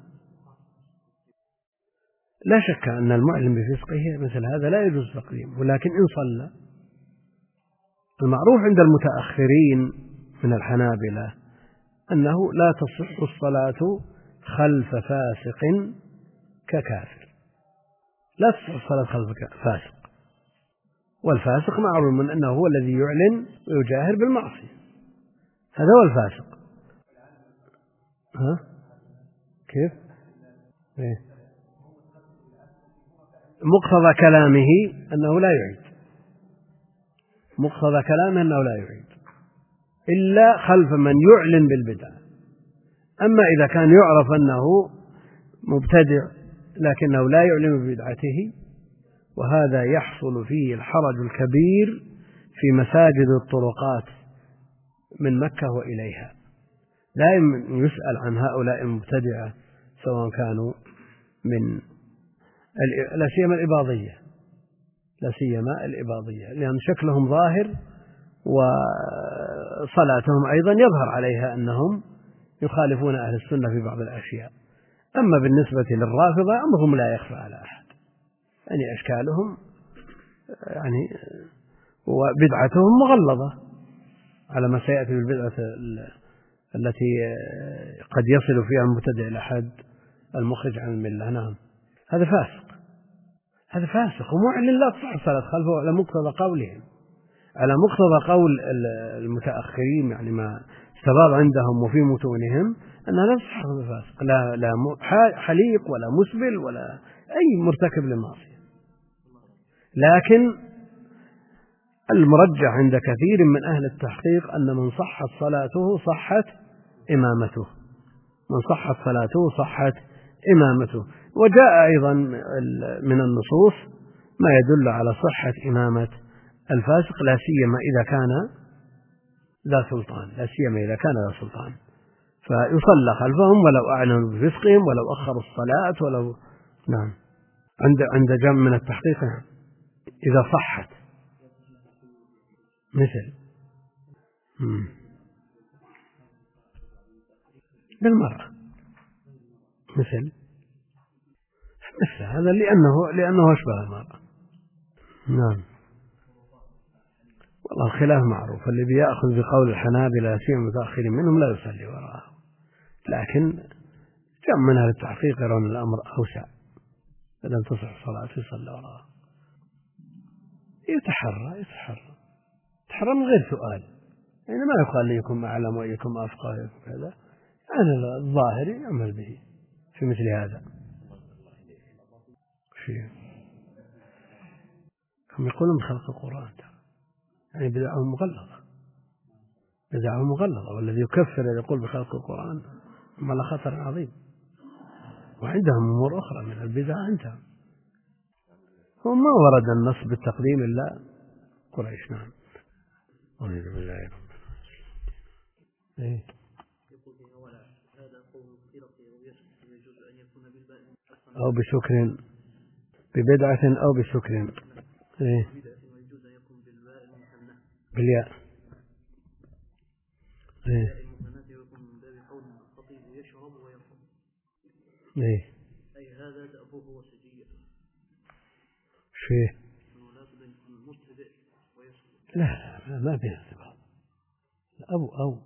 لا شك أن المعلن بفسقه مثل هذا لا يجوز تقديمه، ولكن إن صلى، المعروف عند المتأخرين من الحنابلة أنه لا تصح الصلاة خلف فاسق ككافر، لا تصح الصلاة خلف فاسق، والفاسق معروف من أنه هو الذي يعلن ويجاهر بالمعصية، هذا هو الفاسق. ها؟ كيف؟ إيه؟ مقتضى كلامه أنه لا يعيد، مقتضى كلامه أنه لا يعيد إلا خلف من يعلن بالبدعة. أما إذا كان يعرف أنه مبتدع لكنه لا يعلن ببدعته، وهذا يحصل فيه الحرج الكبير في مساجد الطرقات من مكة وإليها، لا يسأل عن هؤلاء المبتدعة سواء كانوا من لا سيما الإباضية، لا سيما الإباضية، لأن شكلهم ظاهر وصلاتهم أيضا يظهر عليها أنهم يخالفون أهل السنة في بعض الأشياء. أما بالنسبة للرافضة أمرهم لا يخفى على أحد، يعني أشكالهم يعني وبدعتهم مغلظة على ما سيأتي بالبدعة التي قد يصل فيها المبتدع إلى حد المخرج عن الملة. نعم، هذا فاسق، هذا فاسق ومعلن لا تصح صلاة خلفه على مقتضى قولهم، على مقتضى قول المتأخرين، يعني ما استباب عندهم وفي متونهم أنها لا تصح صلاة فاسق، لا لا حليق ولا مسبل ولا أي مرتكب للمعصية. لكن المرجح عند كثير من أهل التحقيق أن من صحت صلاته صحت إمامته، من صحت صلاته صحت إمامته. وجاء أيضا من النصوص ما يدل على صحة إمامة الفاسق، لا سيما إذا كان ذا سلطان، لا سيما إذا كان ذا سلطان، فيصلى خلفهم ولو أعلنوا بفسقهم ولو أخروا الصلاة ولو. نعم، عند عند جمع من التحقيق إذا صحت مثل مم. بالمرأة مثل مثل هذا لأنه لأنه أشبه المرأة. نعم، والله الخلاف معروف، اللي بيأخذ بقول الحنابلة سيما المتأخرين منهم لا يصلي وراءه، لكن جاء من أهل التحقيق يرون الأمر أوسع، لم تصح الصلاة يصلى وراءه. يتحرى يتحرى يتحرى من غير سؤال، يعني ما يقال ليكم أعلم وإيكم أفقه كذا، أنا الظاهر يعمل به في مثل هذا. شيء هم يقولون بخلق القرآن، يعني بدعهم مغلظة، بدعهم مغلظة، والذي يكفر يقول بخلق القرآن ما له خطر عظيم، وعندهم أمور أخرى من البدع عندهم، وما ورد النص بالتقديم إلا قريش. نعم. أعوذ بالله رب العالمين. أو بشكر ببدعة أو بشكر إيه؟ بالياء إيه؟ إيه؟ أي هذا دأبوه وسجيه شيء لا لا ما بين ارتباط، أو أو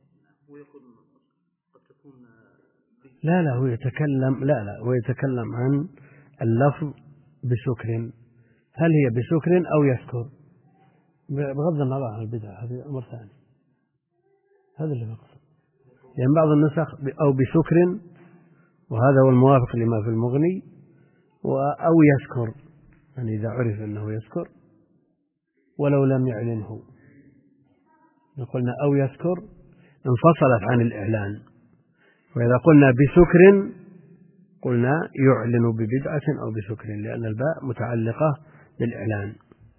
لا لا هو يتكلم لا لا هو يتكلم عن اللفظ بسكر، هل هي بسكر أو يسكر، بغض النظر عن البدعة، هذا أمر ثاني، هذا اللي بقصد. يعني بعض النسخ أو بسكر، وهذا هو الموافق لما في المغني، أو يسكر، يعني إذا عرف أنه يسكر ولو لم يعلنه. قلنا أو يسكر انفصلت عن الإعلان، وإذا قلنا بسكر قلنا يعلن ببدعة أو بسكر، لأن الباء متعلقة بالإعلان.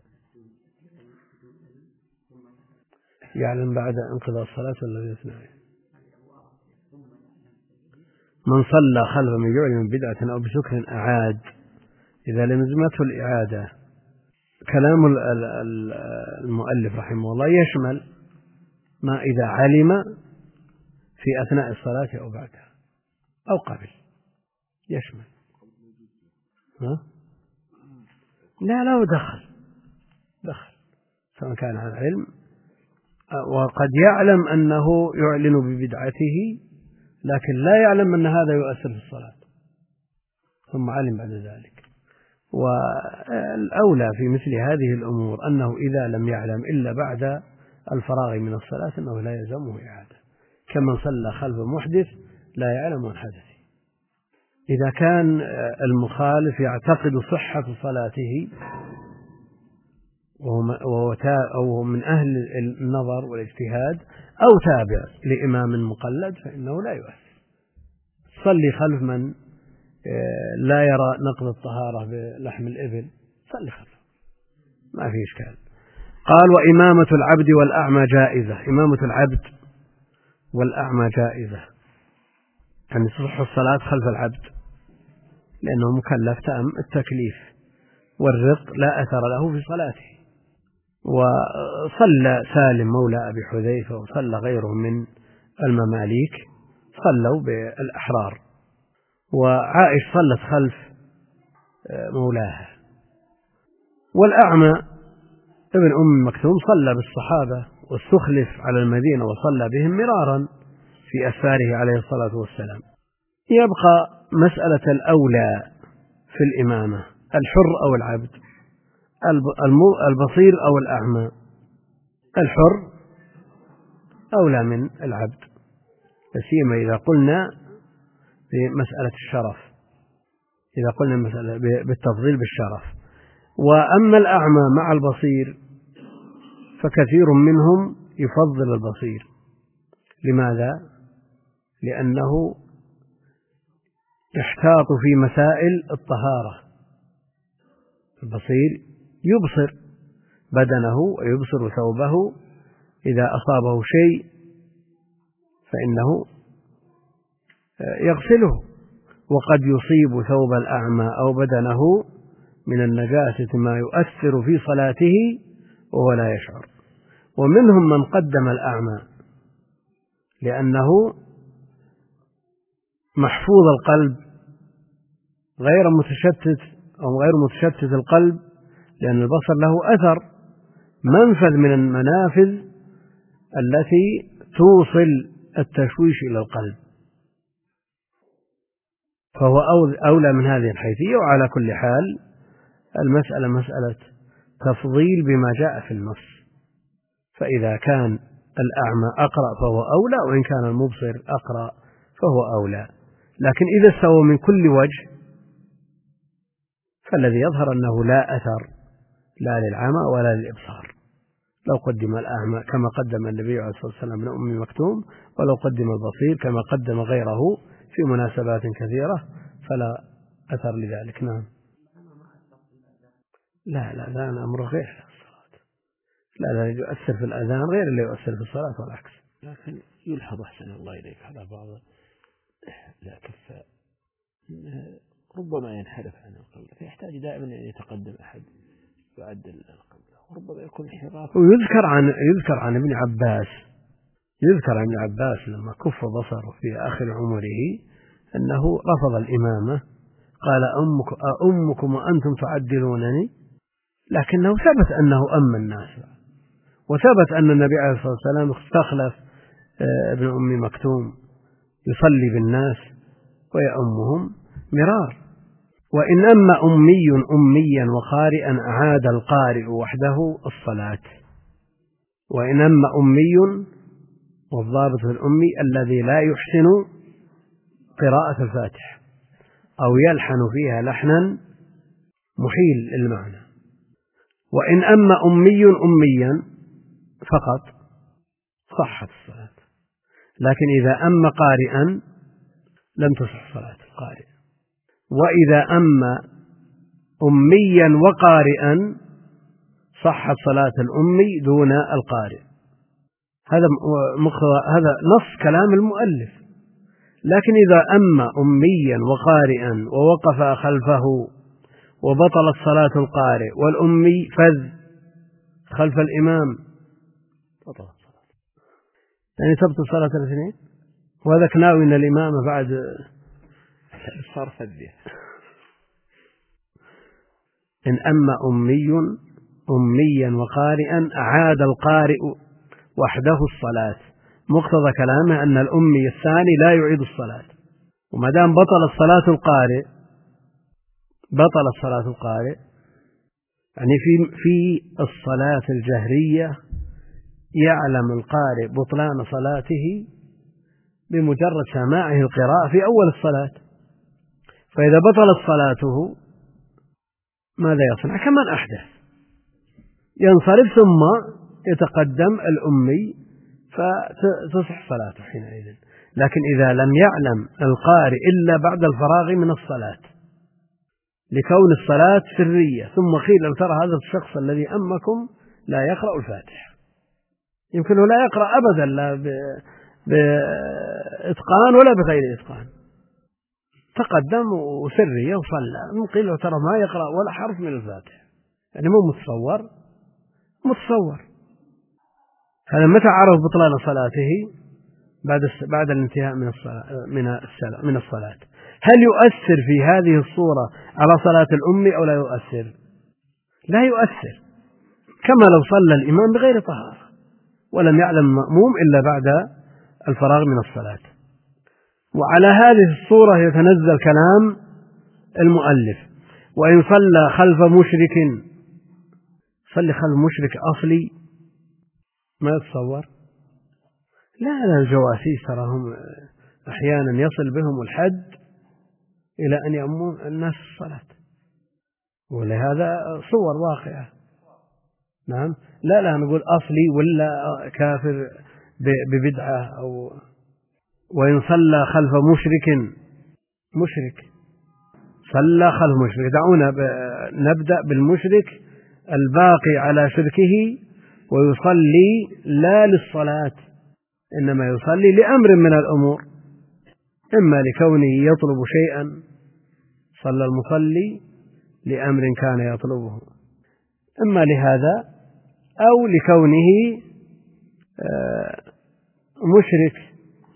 يعلن بعد انقضاء الصلاة الذي يثنى. من صلى خلف من يعلن بدعة أو بسكر أعاد إذا لزمته الإعادة. كلام المؤلف رحمه الله يشمل ما إذا علم في أثناء الصلاة أو بعدها أو قبل، يشمل. ها؟ لا لا دخل دخل سواء كان عن علم، وقد يعلم أنه يعلن ببدعته لكن لا يعلم أن هذا يؤثر في الصلاة، ثم علم بعد ذلك. والأولى في مثل هذه الأمور أنه إذا لم يعلم إلا بعد الفراغ من الصلاة أنه لا يلزمه إعادة، كمن صلى خلف محدث لا يعلم عن حدثه. إذا كان المخالف يعتقد صحة صلاته وهو من أهل النظر والاجتهاد أو تابع لإمام مقلد فإنه لا يؤثر. صلي خلف من لا يرى نقض الطهارة بلحم الإبل، صلي خلفه ما في إشكال. قال وإمامة العبد والأعمى جائزة. إمامة العبد والأعمى جائزة، يعني تصح الصلاة خلف العبد لأنه مكلف تام التكليف، والرق لا أثر له في صلاته. وصلى سالم مولى أبي حذيفة وصلى غيره من المماليك صلوا بالأحرار، وعائش صلت خلف مولاها. والأعمى ابن أم مكتوم صلى بالصحابة واستخلف على المدينة وصلى بهم مرارا في أسفاره عليه الصلاة والسلام. يبقى مسألة الأولى في الإمامة، الحر أو العبد، البصير أو الأعمى. الحر أولى من العبد، سيما إذا قلنا بمسألة الشرف، إذا قلنا مسألة بالتفضيل بالشرف. وأما الأعمى مع البصير فكثير منهم يفضل البصير. لماذا؟ لأنه يحتاط في مسائل الطهارة. البصير يبصر بدنه ويبصر ثوبه، إذا أصابه شيء فإنه يغسله، وقد يصيب ثوب الأعمى أو بدنه من النجاسة ما يؤثر في صلاته وهو لا يشعر. ومنهم من قدم الأعمى لأنه محفوظ القلب غير متشتت أو غير متشتت القلب، لأن البصر له أثر، منفذ من المنافذ التي توصل التشويش إلى القلب، فهو أولى من هذه الحيثية. وعلى كل حال المسألة مسألة تفضيل بما جاء في النص، فإذا كان الأعمى أقرأ فهو أولى، وإن كان المبصر أقرأ فهو أولى. لكن إذا استوى من كل وجه فالذي يظهر أنه لا أثر لا للعمى ولا للإبصار. لو قدم الأعمى كما قدم النبي عليه الصلاة والسلام ابن أم مكتوم، ولو قدم البصير كما قدم غيره في مناسبات كثيرة، فلا أثر لذلك. نعم. لا لا لا أمر غير الصلاة، لا لا يؤثر في الأذان غير اللي يؤثر في الصلاة والعكس. لكن يلحظ أحسن الله إليك على بعض لا كفاء ربما ينحرف عن القبلة، فيحتاج دائما أن يتقدم أحد يعدل القبلة، وربما يكون انحراف. ويذكر عن يذكر عن ابن عباس يذكر عن ابن عباس لما كف بصره في آخر عمره أنه رفض الإمامة، قال أمك أمكم وأنتم تعدلونني، لكنه ثبت أنه أم الناس، وثبت أن النبي عليه الصلاة والسلام استخلف ابن أم مكتوم يصلي بالناس ويأمهم مرار. وإن أما أمي أميا وقارئا أعاد القارئ وحده الصلاة. وإن أما أمي، والضابط في الأمي الذي لا يحسن قراءة الفاتحة أو يلحن فيها لحنا محيل المعنى. وإن أما أمي أميا فقط صحت الصلاة، لكن إذا أما قارئا لم تصح صلاة القارئ. وإذا أما أميا وقارئا صحت صلاة الأمي دون القارئ. هذا هذا نص كلام المؤلف. لكن إذا أما أميا وقارئا ووقف خلفه وبطلت صلاة القارئ والأمي فذ خلف الإمام بطلت صلاة، يعني تبطل صلاة الاثنين. وهذا كناوي أن الإمام بعد صار فذه. إن أما أمي أميا وقارئا أعاد القارئ وحده الصلاة. مقتضى كلامه أن الأمي الثاني لا يعيد الصلاة، وما دام بطلت صلاة القارئ بطلت صلاة القارئ يعني في في الصلاة الجهرية يعلم القارئ بطلان صلاته بمجرد سماعه القراءة في أول الصلاة، فإذا بطلت صلاته ماذا يصنع؟ كمن أحدث، ينصرف ثم يتقدم الأمي فتصح صلاته حينئذ. لكن إذا لم يعلم القارئ إلا بعد الفراغ من الصلاة لكون الصلاة سرية، ثم قيل ترى هذا الشخص الذي أمكم لا يقرأ الفاتحة، يمكنه لا يقرأ أبدا لا بإتقان ولا بغير إتقان، تقدم وسرية وصلى، قيل ترى ما يقرأ ولا حرف من الفاتحة، يعني مو متصور متصور. هذا متى عرف بطلان صلاته؟ بعد بعد الانتهاء من الصلاة من الصلاة من الصلاة. هل يؤثر في هذه الصورة على صلاة الأم أو لا يؤثر؟ لا يؤثر، كما لو صلى الإمام بغير طهارة ولم يعلم المأموم إلا بعد الفراغ من الصلاة. وعلى هذه الصورة يتنزل كلام المؤلف: وإن صلى خلف مشرك، صلي خلف مشرك أصلي ما يتصور. لا لا الجواسيس تراهم أحيانا يصل بهم الحد إلى أن يأمون الناس الصلاة، ولهذا صور واقعة. نعم، لا لا نقول أصلي ولا كافر ببدعة. أو وإن صلى خلف مشرك، مشرك صلى خلف مشرك، دعونا نبدأ بالمشرك الباقي على شركه ويصلي لا للصلاة، إنما يصلي لأمر من الأمور، إما لكونه يطلب شيئا، صلى المصلي لأمر كان يطلبه، إما لهذا أو لكونه مشرك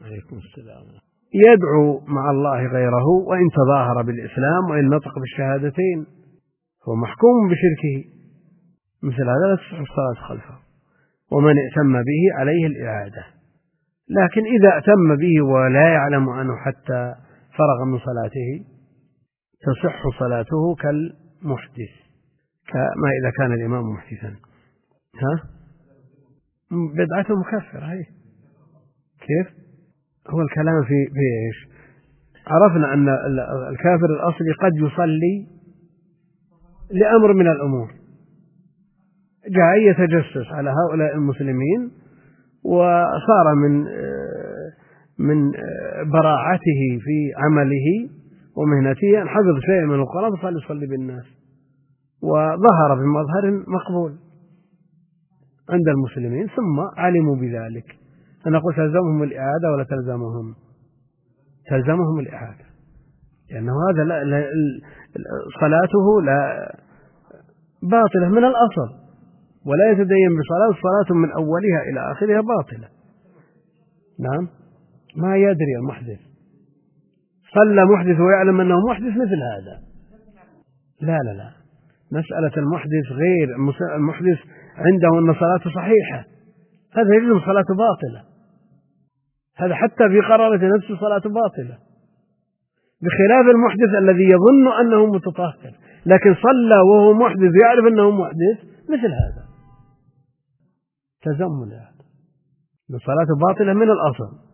يدعو مع الله غيره، وإن تظاهر بالإسلام وإن نطق بالشهادتين هو محكوم بشركه، مثل هذا لا تصح الصلاة خلفه، ومن ائتم به عليه الإعادة. لكن إذا ائتم به ولا يعلم عنه حتى فرغ من صلاته تصح صلاته كالمحدث، كما إذا كان الإمام محدثا. ها بدعته مكفرة هي. كيف هو الكلام في في إيش؟ عرفنا أن الكافر الأصلي قد يصلي لأمر من الأمور، جاء يتجسس على هؤلاء المسلمين وصار من من براعته في عمله ومهنته أن حفظ شيء من القرآن فصار يصلي بالناس، وظهر بمظهر مقبول عند المسلمين، ثم علموا بذلك. أنا قلت تلزمهم الإعادة ولا تلزمهم؟ تلزمهم الإعادة، لأنه هذا لا لا صلاته لا باطلة من الأصل، ولا يتدين بصلاة، صلاة من أولها إلى آخرها باطلة. نعم، ما يدري المحدث، صلى محدث ويعلم أنه محدث مثل هذا. لا لا لا، مسألة المحدث غير المحدث عنده أن صلاته صحيحة، هذا يجب صلاته باطلة، هذا حتى في قرارة نفسه صلاته باطلة، بخلاف المحدث الذي يظن أنه متطهر لكن صلى وهو محدث يعرف أنه محدث مثل هذا، تزمل هذا بصلاته باطلة من الأصل.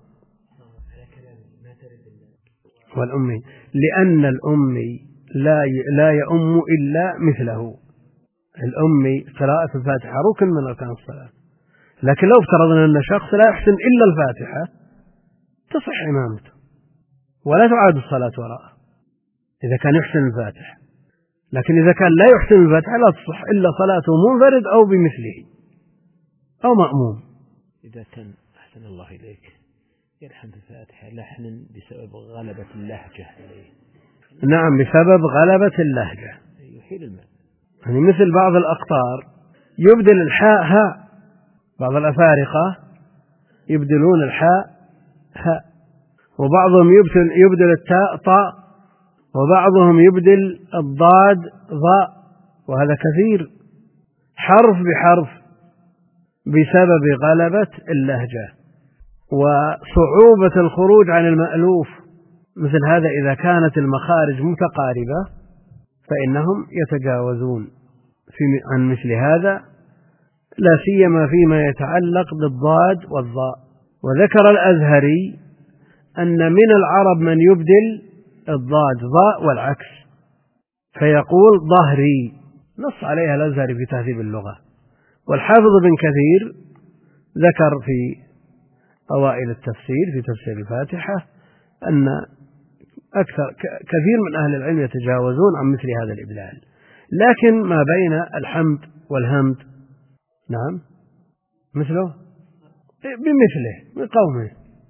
والأمي لأن الأمي لا لا يؤم إلا مثله، الأمي قراءة الفاتحة ركن من أركان الصلاة، لكن لو افترضنا أن شخص لا يحسن إلا الفاتحة تصح إمامته ولا تعاد الصلاة وراءه إذا كان يحسن الفاتحة، لكن إذا كان لا يحسن الفاتحة لا تصح إلا صلاته منفرد أو بمثله أو مأموم. إذا كان أحسن الله إليك يلحن الفاتحة لحنا بسبب غلبة اللهجة عليه. نعم، بسبب غلبة اللهجة يحيل الماء، يعني مثل بعض الأقطار يبدل الحاء هاء، بعض الأفارقة يبدلون الحاء هاء، وبعضهم يبدل, يبدل التاء طاء، وبعضهم يبدل الضاد ضاء، وهذا كثير حرف بحرف بسبب غلبة اللهجة وصعوبة الخروج عن المألوف. مثل هذا إذا كانت المخارج متقاربة فإنهم يتجاوزون في عن مثل هذا، لا سيما فيما يتعلق بالضاد والضاء. وذكر الأزهري أن من العرب من يبدل الضاد ضاء والعكس، فيقول ظهري، نص عليها الأزهري في تهذيب اللغة. والحافظ بن كثير ذكر في أوائل التفسير في تفسير الفاتحة أن أكثر كثير من أهل العلم يتجاوزون عن مثل هذا الإبدال، لكن ما بين الحمد والهمد نعم مثله بمثله بقومه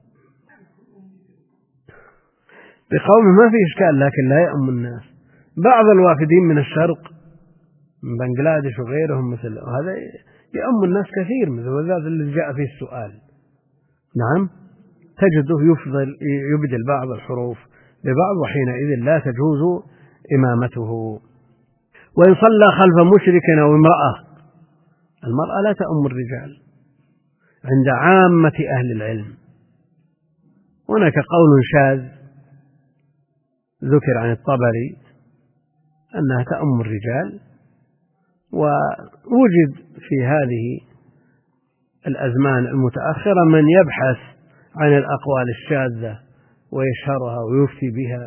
بقومه ما في إشكال، لكن لا يأم الناس. بعض الوافدين من الشرق من بنغلاديش وغيرهم مثل هذا يأم الناس كثير، مثل هذا الذي جاء فيه السؤال. نعم، تجده يفضل يبدل بعض الحروف ببعض، وحينئذ لا تجوز إمامته. وإن صلى خلف مشرك أو امرأة، المرأة لا تأم الرجال عند عامة أهل العلم. هناك قول شاذ ذكر عن الطبري أنها تأم الرجال، ووجد في هذه الأزمان المتأخرة من يبحث عن الأقوال الشاذة ويشهرها ويفتي بها،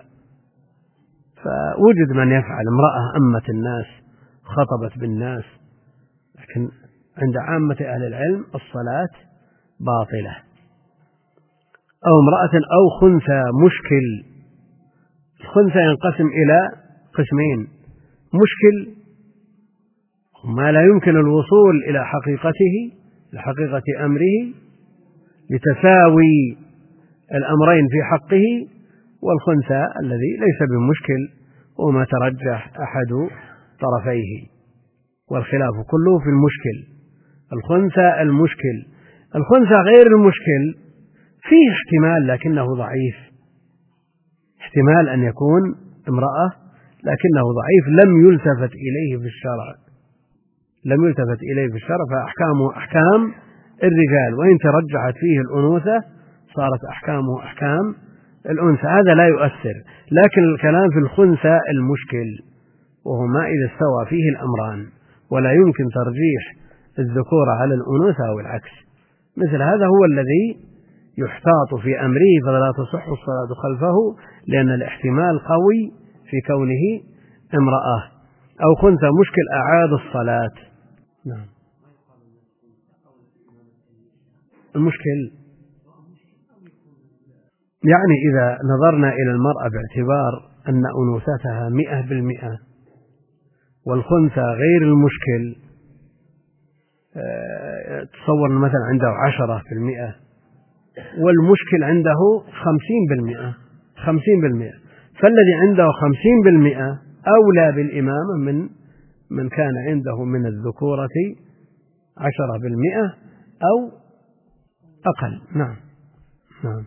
فوجد من يفعل امرأة أمت الناس خطبت بالناس، لكن عند عامة أهل العلم الصلاة باطلة. أو امرأة أو خنثى مشكل. الخنثى ينقسم إلى قسمين: مشكل ما لا يمكن الوصول إلى حقيقته لحقيقة أمره لتساوي الأمرين في حقه، والخنثى الذي ليس بمشكل وما ترجح أحد طرفيه، والخلاف كله في المشكل. الخنثى المشكل، الخنثى غير المشكل فيه احتمال لكنه ضعيف، احتمال أن يكون امرأة لكنه ضعيف لم يلتفت إليه في الشرع، لم يلتفت إليه في الشرع، فأحكامه أحكام الرجال، وإن ترجحت فيه الأنوثة صارت أحكامه أحكام الأنثى هذا لا يؤثر، لكن الكلام في الخنثى المشكل، وهو ما إذا استوى فيه الأمران ولا يمكن ترجيح الذكور على الأنوثة أو العكس، مثل هذا هو الذي يحتاط في أمره فلا تصح الصلاة خلفه، لأن الاحتمال قوي في كونه امرأة أو خنثى مشكل أعاد الصلاة. نعم. المشكل يعني إذا نظرنا إلى المرأة باعتبار أن أنوثتها مئة بالمئة والخنثى غير المشكل، تصور مثلا عنده عشرة بالمئة والمشكل عنده خمسين بالمئة خمسين بالمئة، فالذي عنده خمسين بالمئة أولى بالإمامة من من كان عنده من الذكورة عشرة بالمئة أو أقل. نعم. نعم.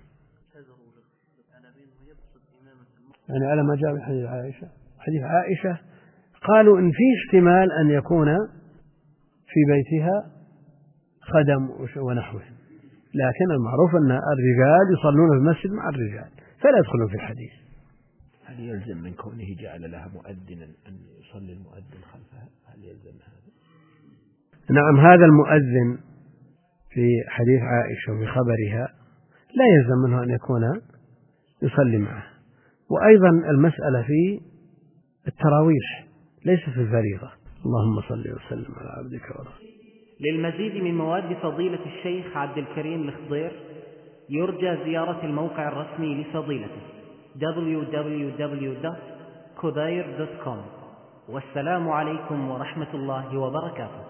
يعني على ما جاء من حديث عائشة، حديث عائشة قالوا إن في احتمال أن يكون في بيتها خدم ونحوه، لكن المعروف أن الرجال يصلون في المسجد مع الرجال فلا يدخلون في الحديث. هل يلزم من كونه جعل لها مؤذنا أن يصلي المؤذن خلفها؟ هل يلزم هذا؟ نعم، هذا المؤذن في حديث عائشة وفي خبرها لا يلزم منه أن يكون يصلي معه. وأيضا المسألة في التراويح ليس في الفريضة. اللهم صل وسلم على عبدك ورسولك. للمزيد من مواد فضيلة الشيخ عبد الكريم الخضير يرجى زيارة الموقع الرسمي لفضيلته دبليو دبليو دبليو دوت خضير دوت كوم. والسلام عليكم ورحمة الله وبركاته.